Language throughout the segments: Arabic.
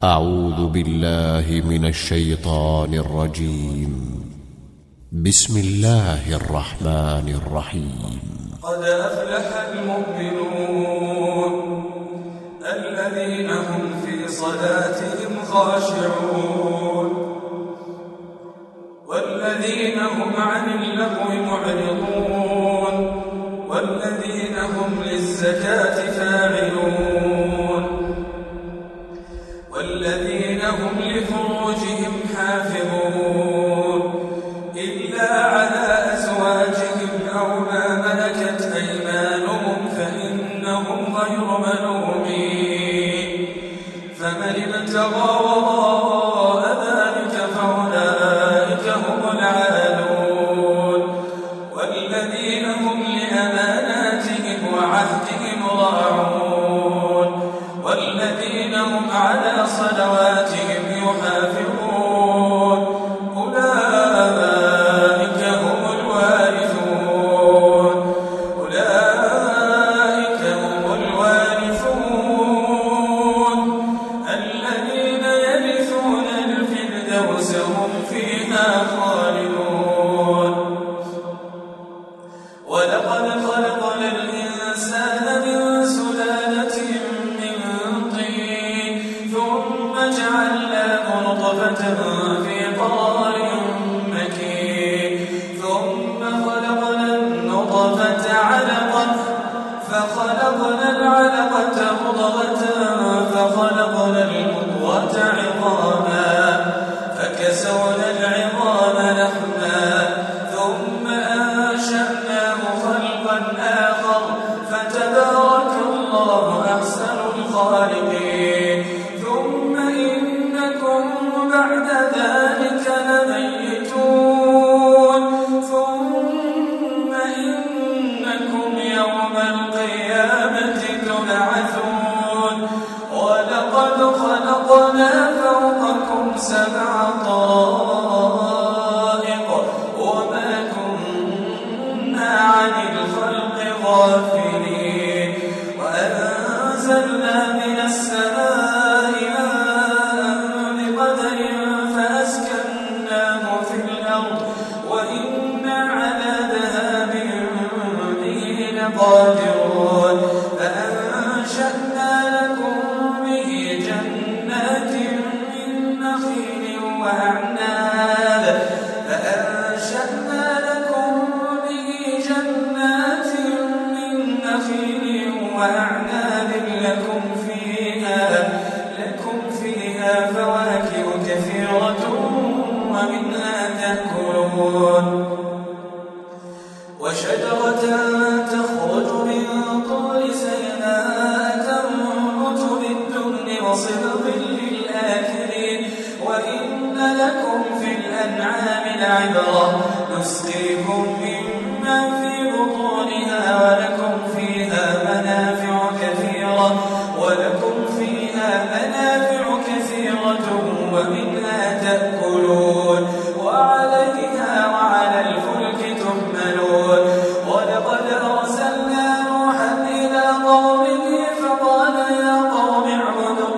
أعوذ بالله من الشيطان الرجيم. بسم الله الرحمن الرحيم. قد أفلح المؤمنون الذين هم في صلاتهم خاشعون والذين هم عن اللغو معرضون والذين هم للزكاة فاعلون والذين هم لفروجهم حافظون إلا على أزواجهم أو ما ملكت أيمانهم فإنهم غير ملومين فمن ابتغى وراء ذلك فأولئك هم العادون والذين هم لأماناتهم وعهدهم راعون والذين هم على صلواتهم يحافظون أولئك هم الوارثون الذين يرثون الفردوس هم فيها خالدون ولقد خلقنا الإنسان من سلالة من طين ثم جعلناه نطفة في قرار مكين ثم خلقنا النطفة علقة فخلقنا العلقة مضغة فخلقنا المضغة عظاما فكسونا العظام لحما ثم أنشأناه خلقا آخر فتبارك الله أحسن الخالقين ثم إنكم بعد ذلك لميتون ثم إنكم يوم القيامة تبعثون ولقد خلقنا فوقكم 7 طرائق وما كنا عن الخلق غافلين وأنزلنا من السماء ماء بقدر فأسكناه في الأرض وإنا على ذهاب به لقادرون فأنشأنا لكم به جنات من نخيل وأعناب لكم فيها فواكه كثيرة ومنها تأكلون وشجرة تخرج من طور سيناء تنبت بالدهن وصبغ للآكلين وإن لكم في الأنعام لعبرة نسقيكم مما في بطونها ولكم فيها منافع كثيرة ومنها تأكلون وعليها وعلى الفلك تحملون ولقد أرسلنا نوحا إلى قومه فقال يا قوم اعبدوا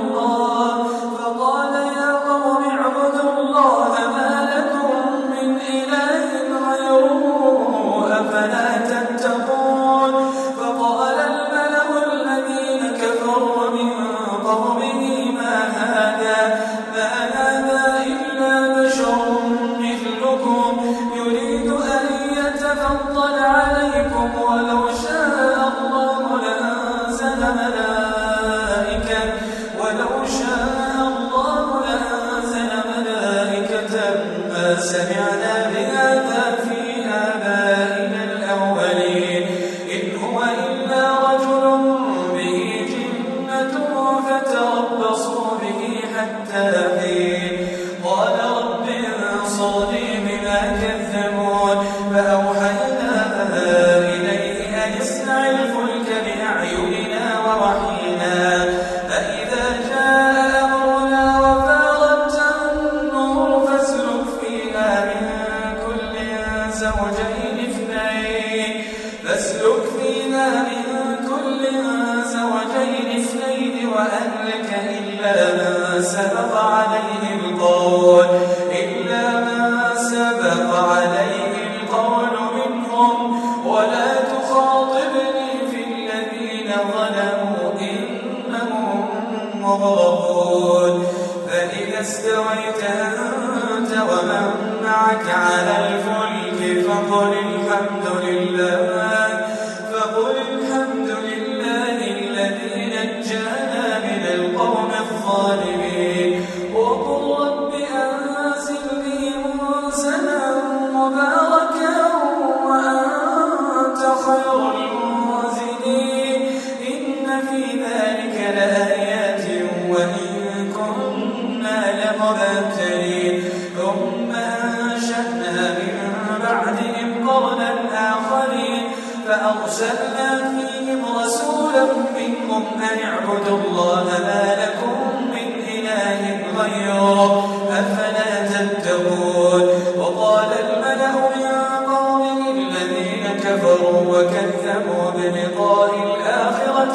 الله ما لكم من إله غيره أفلا تتقون فقال الملأ الذين كفروا من قومه ما هذا إلا بشر مثلكم يريد أن يتفضل عليكم ولو شاء الله لأنزل ملائكة ما سمعنا بهذا في آبائنا الأولين إن هو إلا رجل به جنة فتربصوا به حتى حين قال رب انصرني بما كذبون فأوحينا إليه أن اصنع الفلك بأعيننا ووحينا فإذا جاء أمرنا وفارت النور فاسلك فيها من كل زوجين اثنين وأهلك إلا من سبق عليه القول منهم ولا تخاطبني في الذين ظلموا إنهم مغرقون فإذا استويت أنت ومن معك على الفلك فقل الحمد لله الذي نجانا من القوم الظالمين وقل رب أنزلني منزلا مباركا وأنت خير المنزلين إن في ذلك لآيات وإن كنا لمبتلين ثم أنشأنا من بعدهم قرنا آخرين فأرسلنا فيهم رسولا منهم أن اعبدوا الله ما لكم من إله غيره أفلا تتقون وقال الملأ من قومه الذين كفروا وكذبوا بلقاء الآخرة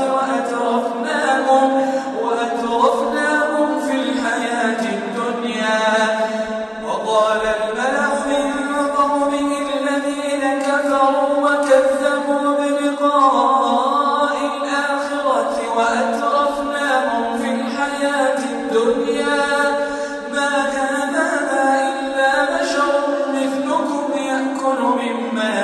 وأترفناهم في الحياة الدنيا وقال الملأ من قومه الذين كفروا وكذبوا بلقاء الآخرة وأترفناهم في الحياة الدنيا ما هذا إلا بشر مثلكم يأكل مما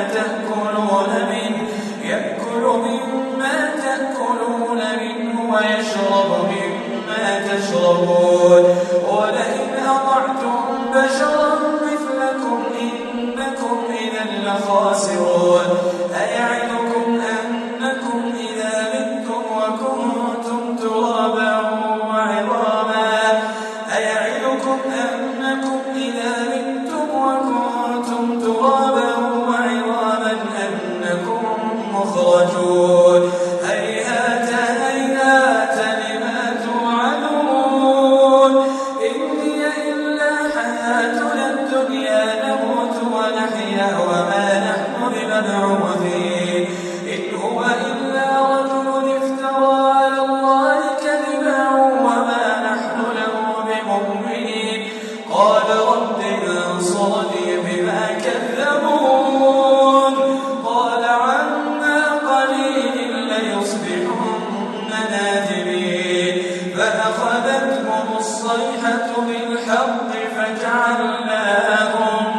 تأكلون منه ويشرب مما تشربون ولئن أطعتم بشرا مثلكم إنكم إذا لخاسرون أيعدكم أنكم إذا متم وكنتم ترابا وعظاما أنكم مخرجون هيهات لما توعدون إن هي إلا حياتنا الدنيا نموت ونحيا وما نحن بمبعوثين إن هو إلا رجل افترى على الله كذبا وما نحن له بمؤمنين قال رب انصرني بما كذبون قال عما قليل ليصبحن نادمين فأخذتهم الصيحة بالحق فجعلناهم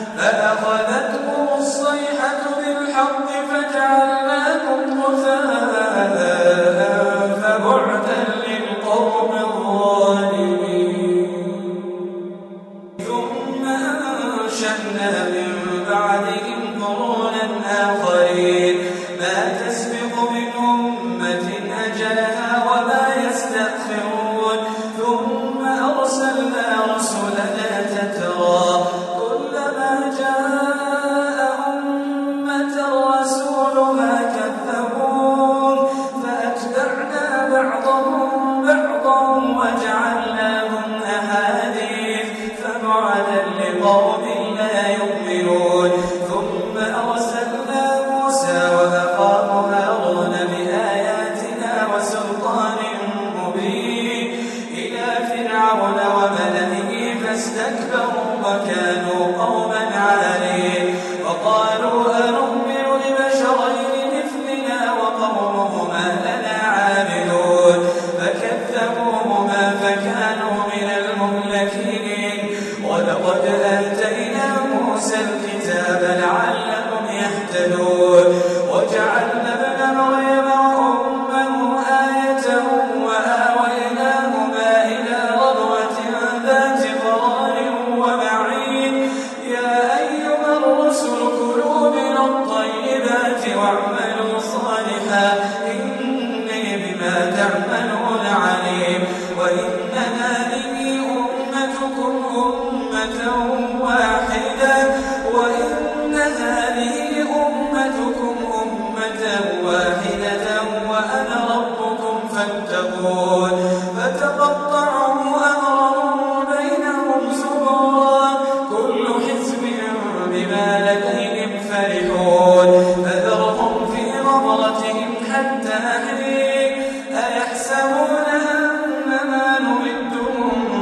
غثاء فبعدا للقوم الظالمين ثم أنشأنا من بعدهم قرونا آخرين ما تسبق من أمة أجلها وما يستأخرون ثم أرسلنا رسلنا تترى كلما جاء أمة رسولها كذبون فأتبعنا بعضهم بعضا وجعلناهم أحاديث فبعدا لقوم لا يؤمنون ثم أرسلنا موسى وأخاه هارون بآياتنا وسلطان مبين إلى فرعون وملئه فاستكبروا وكانوا قوما عالين وقالوا أنؤمن لبشرين مثلنا وقومهما لنا عابدون فكذبوهما فكانوا من المهلكين ولقد آتينا موسى الكتاب لعلهم يهتدون وجعلنا ابن مريم وأمه آية وآويناهما إلى ربوة ذات قرار ومعين يا أيها الرسل كلوا من الطيبات واعملوا صالحا إني بما تعملون عليم وإن هذه أمتكم أمة واحدة وأنا ربكم فاتقون فتقطعوا أمرهم بينهم زبرا كل حزب بما لديهم فرحون فذرهم في غمرتهم حتى حين أيحسبون أنما نمدهم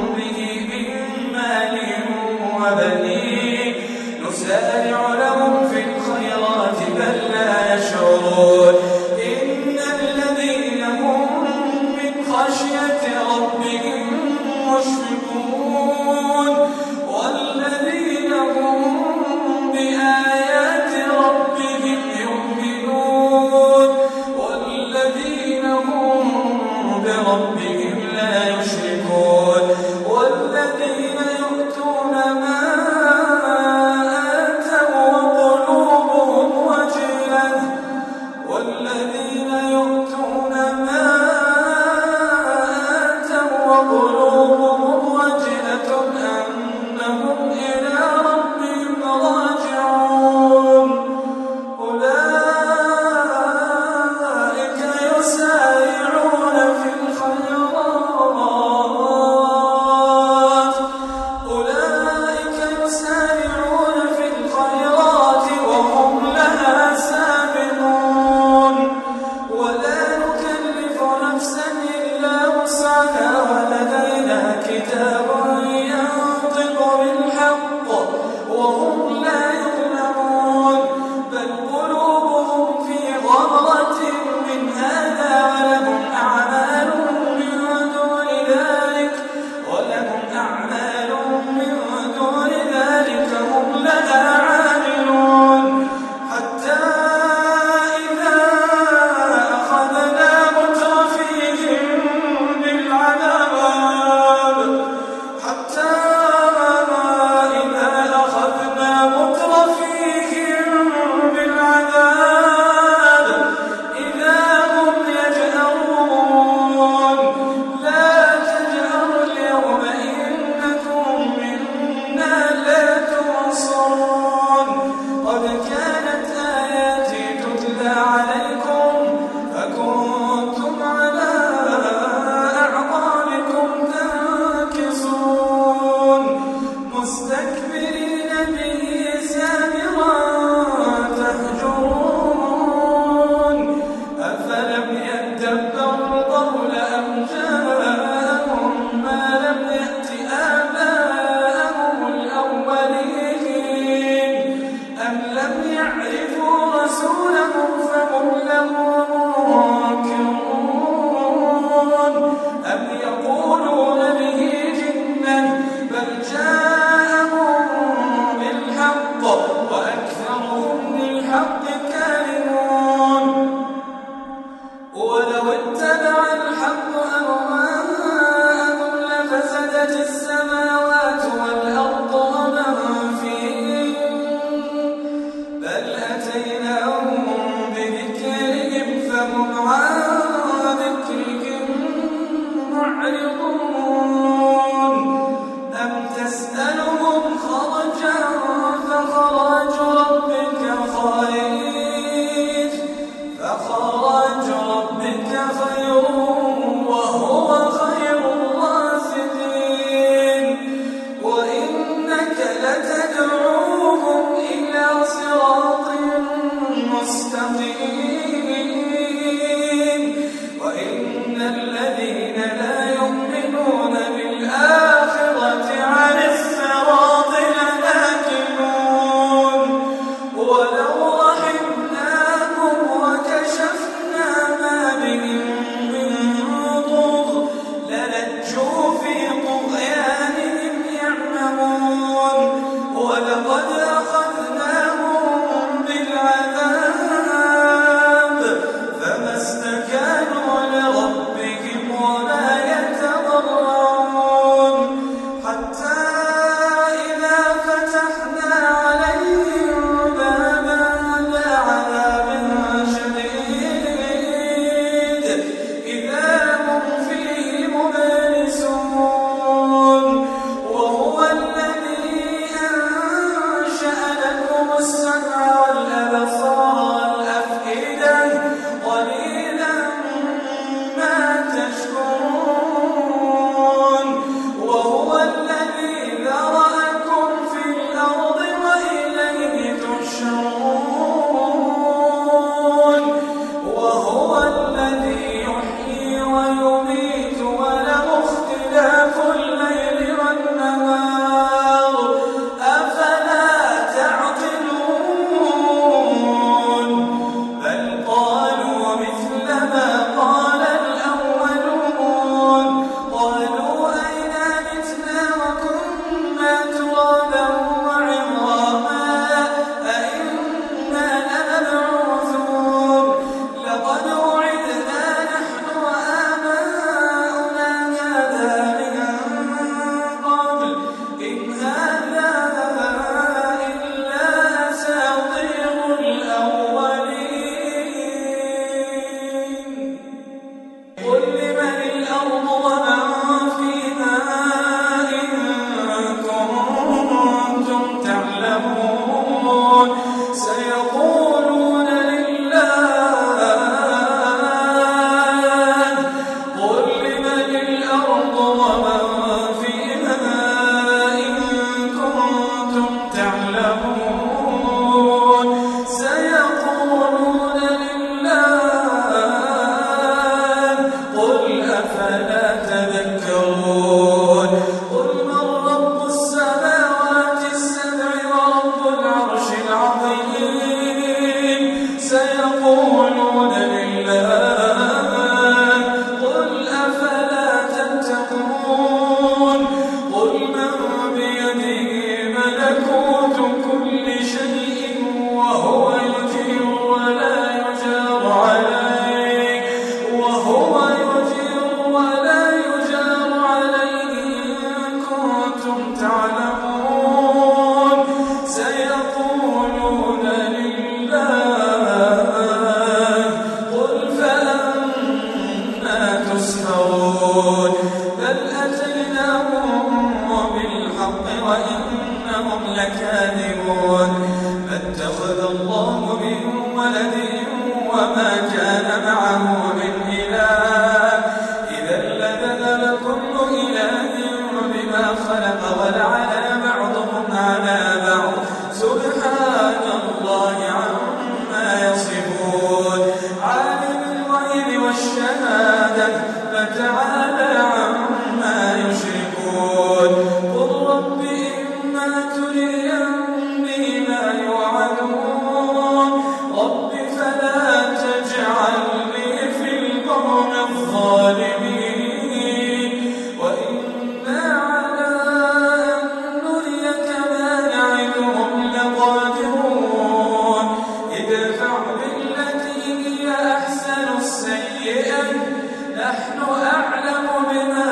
لكاذبون ما اتخذ الله من ولد وما كان معه من إله إذا لذهب كل إله بما خلق ولعلى بعضهم على بعض سبحان الله عما يصفون عالم الغيب والشهادة فتعالى عما يشركون قل رب إما تريني ما يوعدون رب فلا تجعلني في القوم الظالمين وإنا على أن نريك ما نعدهم لقادرون ادفع بالتي هي أحسن السيئة نحن أعلم بما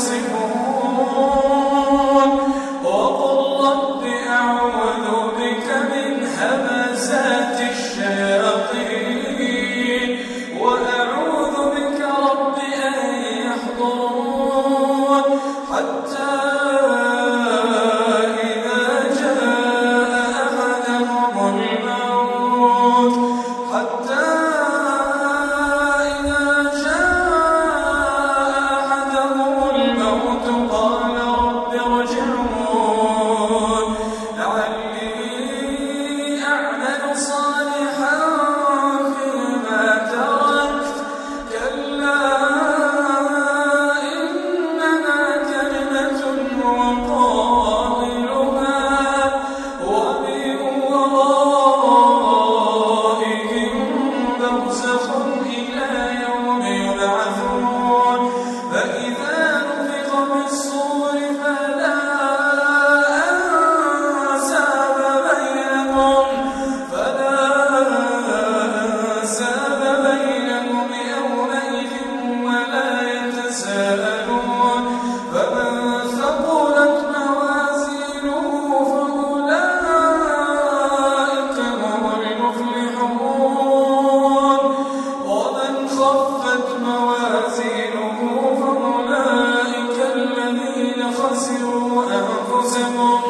يصفون وقل رب أعوذ بك من همزات الشياطين وأعوذ بك رب أن يحضرون حتى إذا جاء أحدهم الموت قال رب ارجعون لعلي أعمل صالحا فيما تركت كلا إنها كلمة هو قائلها ومن ورائهم برزخ إلى يوم يبعثون فإذا نفخ في الصور فلا أنساب بينهم يومئذ ولا يتساءلون فمن ثقلت موازينه فأولئك هم المفلحون ومن خفت موازينه فأولئك الذين خسروا أنفسهم